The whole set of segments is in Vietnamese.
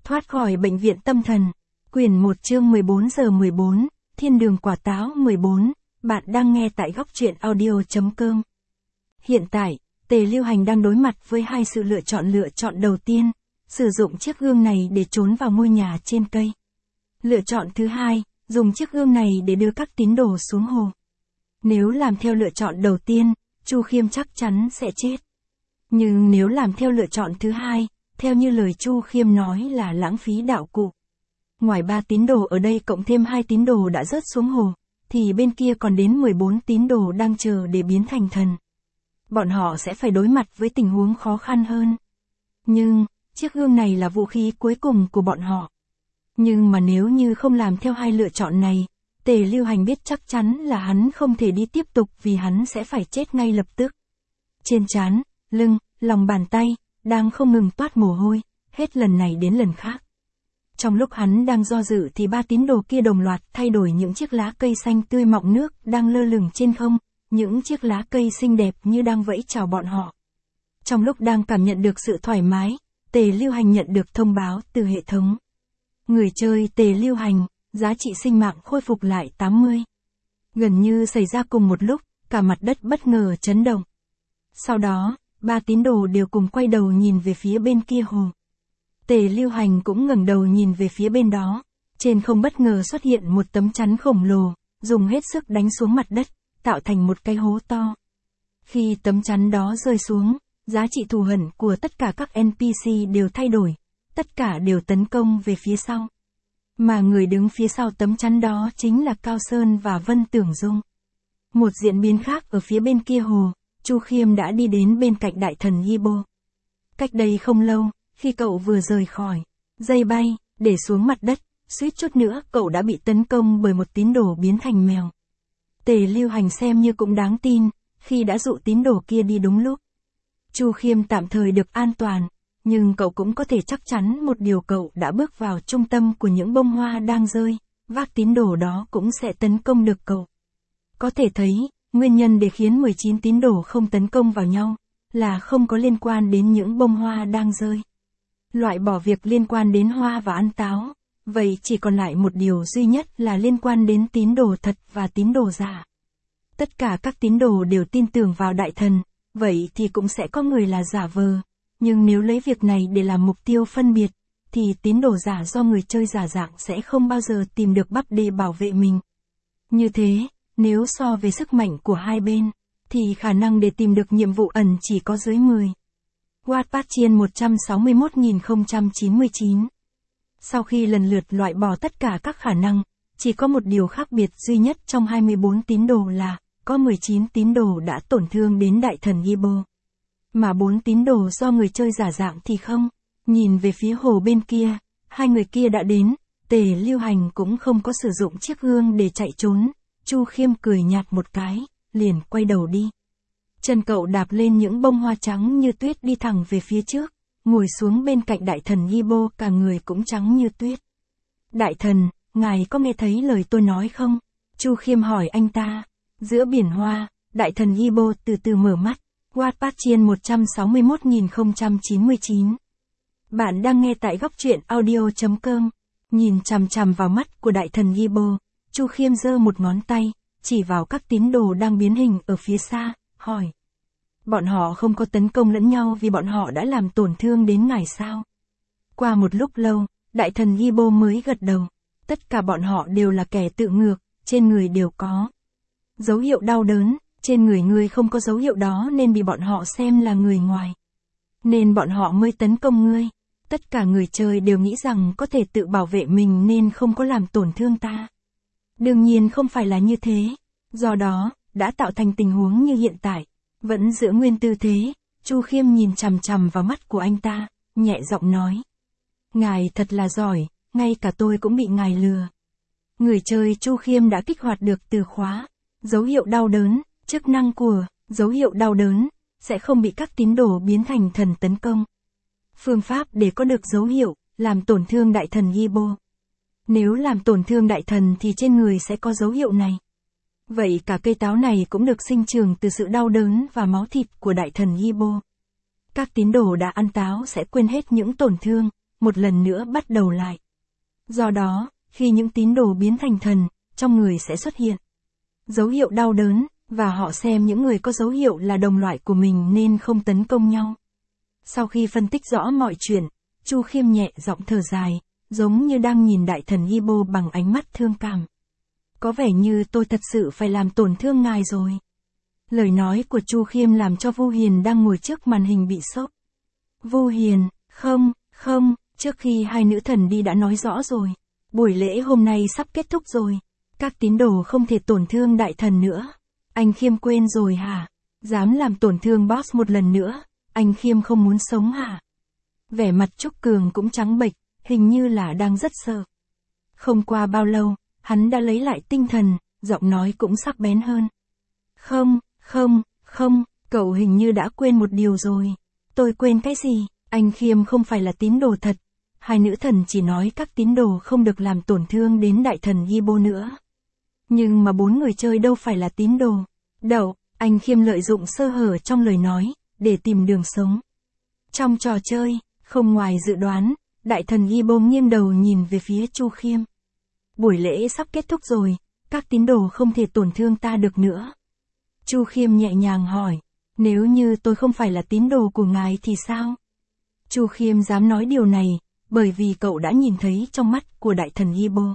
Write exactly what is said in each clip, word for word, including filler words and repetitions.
Thoát khỏi bệnh viện tâm thần. Quyển một chương mười bốn giờ mười bốn, Thiên đường quả táo mười bốn, bạn đang nghe tại góc truyện audio.com. Hiện tại, Tề Lưu Hành đang đối mặt với hai sự lựa chọn lựa chọn đầu tiên, sử dụng chiếc gương này để trốn vào ngôi nhà trên cây. Lựa chọn thứ hai, dùng chiếc gương này để đưa các tín đồ xuống hồ. Nếu làm theo lựa chọn đầu tiên, Chu Khiêm chắc chắn sẽ chết. Nhưng nếu làm theo lựa chọn thứ hai, theo như lời Chu Khiêm nói là lãng phí đạo cụ. Ngoài ba tín đồ ở đây cộng thêm hai tín đồ đã rớt xuống hồ, thì bên kia còn đến mười bốn tín đồ đang chờ để biến thành thần. Bọn họ sẽ phải đối mặt với tình huống khó khăn hơn. Nhưng, chiếc gương này là vũ khí cuối cùng của bọn họ. Nhưng mà nếu như không làm theo hai lựa chọn này, Tề Lưu Hành biết chắc chắn là hắn không thể đi tiếp tục vì hắn sẽ phải chết ngay lập tức. Trên trán, lưng, lòng bàn tay, đang không ngừng toát mồ hôi, hết lần này đến lần khác. Trong lúc hắn đang do dự thì ba tín đồ kia đồng loạt thay đổi những chiếc lá cây xanh tươi mọng nước đang lơ lửng trên không, những chiếc lá cây xinh đẹp như đang vẫy chào bọn họ. Trong lúc đang cảm nhận được sự thoải mái, Tề Lưu Hành nhận được thông báo từ hệ thống. Người chơi Tề Lưu Hành, giá trị sinh mạng khôi phục lại tám mươi. Gần như xảy ra cùng một lúc, cả mặt đất bất ngờ chấn động. Sau đó, ba tín đồ đều cùng quay đầu nhìn về phía bên kia hồ. Tề Lưu Hành cũng ngẩng đầu nhìn về phía bên đó, trên không bất ngờ xuất hiện một tấm chắn khổng lồ, dùng hết sức đánh xuống mặt đất, tạo thành một cái hố to. Khi tấm chắn đó rơi xuống, giá trị thù hận của tất cả các en pê xê đều thay đổi, tất cả đều tấn công về phía sau. Mà người đứng phía sau tấm chắn đó chính là Cao Sơn và Vân Tưởng Dung. Một diễn biến khác ở phía bên kia hồ, Chu Khiêm đã đi đến bên cạnh đại thần Yibo. Cách đây không lâu, khi cậu vừa rời khỏi dây bay, để xuống mặt đất, suýt chút nữa cậu đã bị tấn công bởi một tín đồ biến thành mèo. Tề Lưu Hành xem như cũng đáng tin, khi đã dụ tín đồ kia đi đúng lúc. Chu Khiêm tạm thời được an toàn, nhưng cậu cũng có thể chắc chắn một điều, cậu đã bước vào trung tâm của những bông hoa đang rơi, vác tín đồ đó cũng sẽ tấn công được cậu. Có thể thấy, nguyên nhân để khiến mười chín tín đồ không tấn công vào nhau, là không có liên quan đến những bông hoa đang rơi. Loại bỏ việc liên quan đến hoa và ăn táo, vậy chỉ còn lại một điều duy nhất là liên quan đến tín đồ thật và tín đồ giả. Tất cả các tín đồ đều tin tưởng vào đại thần, vậy thì cũng sẽ có người là giả vờ. Nhưng nếu lấy việc này để làm mục tiêu phân biệt, thì tín đồ giả do người chơi giả dạng sẽ không bao giờ tìm được bắp để bảo vệ mình. Như thế, nếu so về sức mạnh của hai bên, thì khả năng để tìm được nhiệm vụ ẩn chỉ có dưới mười. Wattpad Chiên một trăm sáu mươi mốt nghìn không trăm chín mươi chín. Sau khi lần lượt loại bỏ tất cả các khả năng, chỉ có một điều khác biệt duy nhất trong hai mươi bốn tín đồ là, có mười chín tín đồ đã tổn thương đến đại thần Yibo. Mà bốn tín đồ do người chơi giả dạng thì không. Nhìn về phía hồ bên kia, hai người kia đã đến, Tề Lưu Hành cũng không có sử dụng chiếc gương để chạy trốn. Chu Khiêm cười nhạt một cái, liền quay đầu đi. Chân cậu đạp lên những bông hoa trắng như tuyết đi thẳng về phía trước, ngồi xuống bên cạnh đại thần Yibo, cả người cũng trắng như tuyết. Đại thần, ngài có nghe thấy lời tôi nói không? Chu Khiêm hỏi anh ta. Giữa biển hoa, đại thần Yibo từ từ mở mắt. Wattpad Chiên một trăm sáu mươi mốt nghìn không trăm chín mươi chín. Bạn đang nghe tại góc truyện audio.com. Nhìn chằm chằm vào mắt của đại thần Yibo, Chu Khiêm giơ một ngón tay, chỉ vào các tín đồ đang biến hình ở phía xa, hỏi. Bọn họ không có tấn công lẫn nhau vì bọn họ đã làm tổn thương đến ngài sao? Qua một lúc lâu, đại thần Yibo mới gật đầu. Tất cả bọn họ đều là kẻ tự ngược, trên người đều có dấu hiệu đau đớn. Trên người ngươi không có dấu hiệu đó nên bị bọn họ xem là người ngoài. Nên bọn họ mới tấn công ngươi. Tất cả người chơi đều nghĩ rằng có thể tự bảo vệ mình nên không có làm tổn thương ta. Đương nhiên không phải là như thế. Do đó, đã tạo thành tình huống như hiện tại. Vẫn giữ nguyên tư thế, Chu Khiêm nhìn chằm chằm vào mắt của anh ta, nhẹ giọng nói. Ngài thật là giỏi, ngay cả tôi cũng bị ngài lừa. Người chơi Chu Khiêm đã kích hoạt được từ khóa, dấu hiệu đau đớn. Chức năng của dấu hiệu đau đớn sẽ không bị các tín đồ biến thành thần tấn công. Phương pháp để có được dấu hiệu làm tổn thương đại thần Yibo. Nếu làm tổn thương đại thần thì trên người sẽ có dấu hiệu này. Vậy cả cây táo này cũng được sinh trưởng từ sự đau đớn và máu thịt của đại thần Yibo. Các tín đồ đã ăn táo sẽ quên hết những tổn thương, một lần nữa bắt đầu lại. Do đó, khi những tín đồ biến thành thần, trong người sẽ xuất hiện dấu hiệu đau đớn, và họ xem những người có dấu hiệu là đồng loại của mình nên không tấn công nhau. Sau khi phân tích rõ mọi chuyện, Chu Khiêm nhẹ giọng thở dài, giống như đang nhìn đại thần Yibo bằng ánh mắt thương cảm. Có vẻ như tôi thật sự phải làm tổn thương ngài rồi. Lời nói của Chu Khiêm làm cho Vu Hiền đang ngồi trước màn hình bị sốc. Vu Hiền, không, không, trước khi hai nữ thần đi đã nói rõ rồi. Buổi lễ hôm nay sắp kết thúc rồi. Các tín đồ không thể tổn thương đại thần nữa. Anh Khiêm quên rồi hả? Dám làm tổn thương boss một lần nữa, anh Khiêm không muốn sống hả? Vẻ mặt Trúc Cường cũng trắng bệch, hình như là đang rất sợ. Không qua bao lâu, hắn đã lấy lại tinh thần, giọng nói cũng sắc bén hơn. Không, không, không, cậu hình như đã quên một điều rồi. Tôi quên cái gì? Anh Khiêm không phải là tín đồ thật. Hai nữ thần chỉ nói các tín đồ không được làm tổn thương đến đại thần Yibo nữa. Nhưng mà bốn người chơi đâu phải là tín đồ. Đậu, anh Khiêm lợi dụng sơ hở trong lời nói, để tìm đường sống. Trong trò chơi, không ngoài dự đoán, đại thần Yibo nghiêng đầu nhìn về phía Chu Khiêm. Buổi lễ sắp kết thúc rồi, các tín đồ không thể tổn thương ta được nữa. Chu Khiêm nhẹ nhàng hỏi, nếu như tôi không phải là tín đồ của ngài thì sao? Chu Khiêm dám nói điều này, bởi vì cậu đã nhìn thấy trong mắt của đại thần Yibo.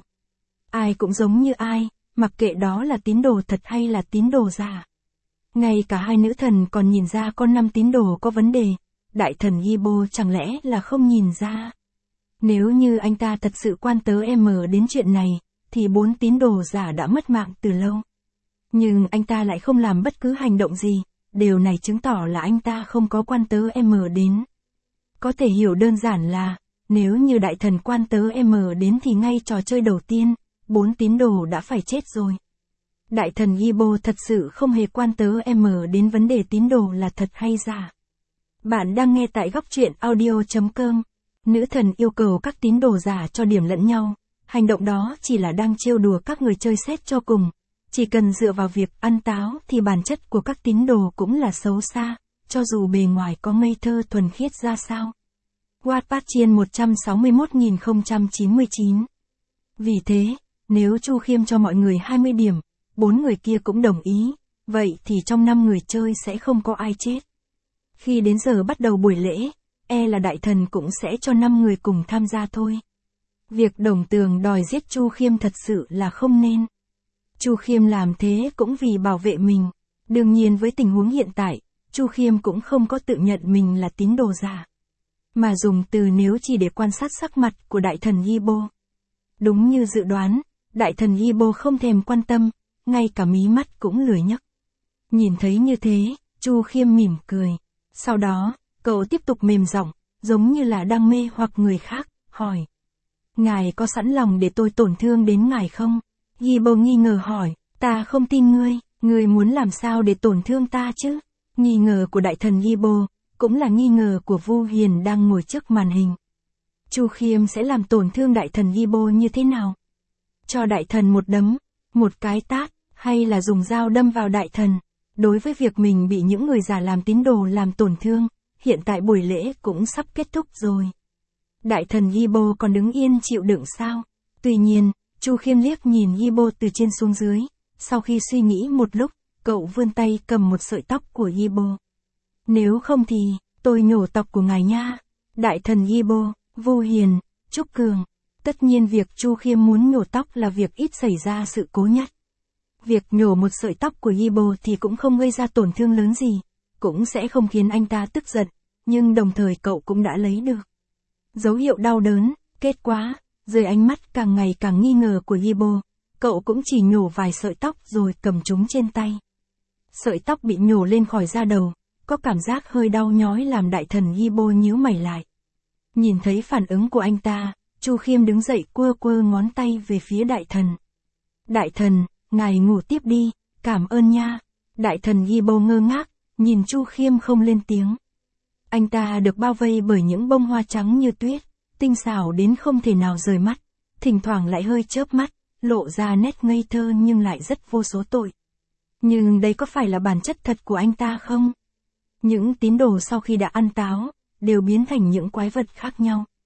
Ai cũng giống như ai, mặc kệ đó là tín đồ thật hay là tín đồ giả. Ngay cả hai nữ thần còn nhìn ra con năm tín đồ có vấn đề, đại thần Yibo chẳng lẽ là không nhìn ra. Nếu như anh ta thật sự quan tớ em đến chuyện này, thì bốn tín đồ giả đã mất mạng từ lâu. Nhưng anh ta lại không làm bất cứ hành động gì, điều này chứng tỏ là anh ta không có quan tớ em đến. Có thể hiểu đơn giản là, nếu như đại thần quan tớ em đến thì ngay trò chơi đầu tiên, bốn tín đồ đã phải chết rồi. Đại thần Yibo thật sự không hề quan tớ em đến vấn đề tín đồ là thật hay giả. Bạn đang nghe tại góc truyện audio chấm com. Nữ thần yêu cầu các tín đồ giả cho điểm lẫn nhau. Hành động đó chỉ là đang trêu đùa các người chơi xét cho cùng. Chỉ cần dựa vào việc ăn táo thì bản chất của các tín đồ cũng là xấu xa, cho dù bề ngoài có ngây thơ thuần khiết ra sao. Wattpad Chiên một trăm sáu mươi mốt nghìn không trăm chín mươi chín. Vì thế, nếu Chu Khiêm cho mọi người hai mươi điểm, bốn người kia cũng đồng ý, vậy thì trong năm người chơi sẽ không có ai chết. Khi đến giờ bắt đầu buổi lễ, e là đại thần cũng sẽ cho năm người cùng tham gia thôi. Việc Đồng Tường đòi giết Chu Khiêm thật sự là không nên. Chu Khiêm làm thế cũng vì bảo vệ mình. Đương nhiên với tình huống hiện tại, Chu Khiêm cũng không có tự nhận mình là tín đồ giả, mà dùng từ nếu chỉ để quan sát sắc mặt của đại thần Yibo. Đúng như dự đoán, đại thần Yibo không thèm quan tâm, ngay cả mí mắt cũng lười nhấc. Nhìn thấy như thế, Chu Khiêm mỉm cười. Sau đó, cậu tiếp tục mềm giọng, giống như là đang mê hoặc người khác, hỏi. Ngài có sẵn lòng để tôi tổn thương đến ngài không? Yibo nghi ngờ hỏi, ta không tin ngươi, ngươi muốn làm sao để tổn thương ta chứ? Nghi ngờ của đại thần Yibo, cũng là nghi ngờ của Vu Hiền đang ngồi trước màn hình. Chu Khiêm sẽ làm tổn thương đại thần Yibo như thế nào? Cho đại thần một đấm, một cái tát, hay là dùng dao đâm vào đại thần? Đối với việc mình bị những người giả làm tín đồ làm tổn thương, hiện tại buổi lễ cũng sắp kết thúc rồi. Đại thần Yibo còn đứng yên chịu đựng sao? Tuy nhiên, Chu Khiêm liếc nhìn Yibo từ trên xuống dưới, sau khi suy nghĩ một lúc, cậu vươn tay cầm một sợi tóc của Yibo. Nếu không thì, tôi nhổ tóc của ngài nha. Đại thần Yibo, Vu Hiền, Trúc Cường. Tất nhiên việc Chu Khiêm muốn nhổ tóc là việc ít xảy ra sự cố nhất. Việc nhổ một sợi tóc của Yibo thì cũng không gây ra tổn thương lớn gì, cũng sẽ không khiến anh ta tức giận, nhưng đồng thời cậu cũng đã lấy được dấu hiệu đau đớn. Kết quả, dưới ánh mắt càng ngày càng nghi ngờ của Yibo, cậu cũng chỉ nhổ vài sợi tóc rồi cầm chúng trên tay. Sợi tóc bị nhổ lên khỏi da đầu, có cảm giác hơi đau nhói làm đại thần Yibo nhíu mày lại. Nhìn thấy phản ứng của anh ta, Chu Khiêm đứng dậy quơ quơ ngón tay về phía đại thần. Đại thần, ngài ngủ tiếp đi, cảm ơn nha. Đại thần Yibo ngơ ngác, nhìn Chu Khiêm không lên tiếng. Anh ta được bao vây bởi những bông hoa trắng như tuyết, tinh xảo đến không thể nào rời mắt, thỉnh thoảng lại hơi chớp mắt, lộ ra nét ngây thơ nhưng lại rất vô số tội. Nhưng đây có phải là bản chất thật của anh ta không? Những tín đồ sau khi đã ăn táo, đều biến thành những quái vật khác nhau.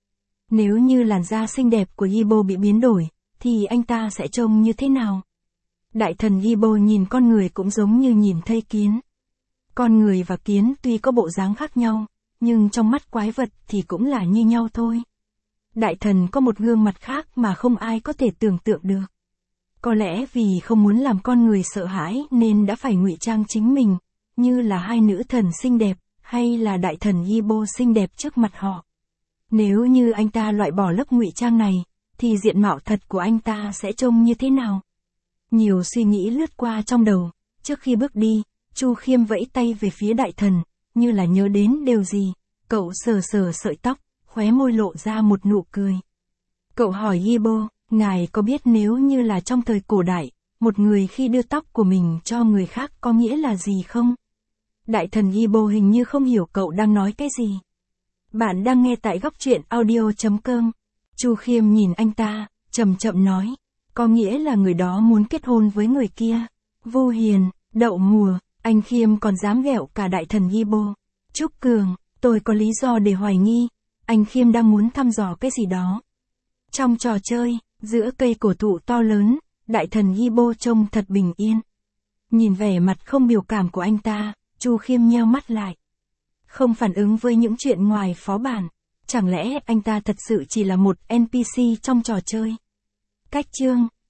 Nếu như làn da xinh đẹp của Yibo bị biến đổi, thì anh ta sẽ trông như thế nào? Đại thần Yibo nhìn con người cũng giống như nhìn thấy kiến. Con người và kiến tuy có bộ dáng khác nhau, nhưng trong mắt quái vật thì cũng là như nhau thôi. Đại thần có một gương mặt khác mà không ai có thể tưởng tượng được. Có lẽ vì không muốn làm con người sợ hãi nên đã phải ngụy trang chính mình, như là hai nữ thần xinh đẹp, hay là đại thần Yibo xinh đẹp trước mặt họ. Nếu như anh ta loại bỏ lớp ngụy trang này, thì diện mạo thật của anh ta sẽ trông như thế nào? Nhiều suy nghĩ lướt qua trong đầu, trước khi bước đi, Chu Khiêm vẫy tay về phía đại thần, như là nhớ đến điều gì, cậu sờ sờ sợi tóc, khóe môi lộ ra một nụ cười. Cậu hỏi Yibo, ngài có biết nếu như là trong thời cổ đại, một người khi đưa tóc của mình cho người khác có nghĩa là gì không? Đại thần Yibo hình như không hiểu cậu đang nói cái gì. Bạn đang nghe tại góc truyện audio chấm com. Chu Khiêm nhìn anh ta, chậm chậm nói, có nghĩa là người đó muốn kết hôn với người kia. Vô hiền, đậu mùa, anh Khiêm còn dám ghẹo cả đại thần Yibo. Trúc Cường, tôi có lý do để hoài nghi, anh Khiêm đang muốn thăm dò cái gì đó. Trong trò chơi, giữa cây cổ thụ to lớn, đại thần Yibo trông thật bình yên. Nhìn vẻ mặt không biểu cảm của anh ta, Chu Khiêm nheo mắt lại. Không phản ứng với những chuyện ngoài phó bản. Chẳng lẽ anh ta thật sự chỉ là một en pê xê trong trò chơi? Cách chương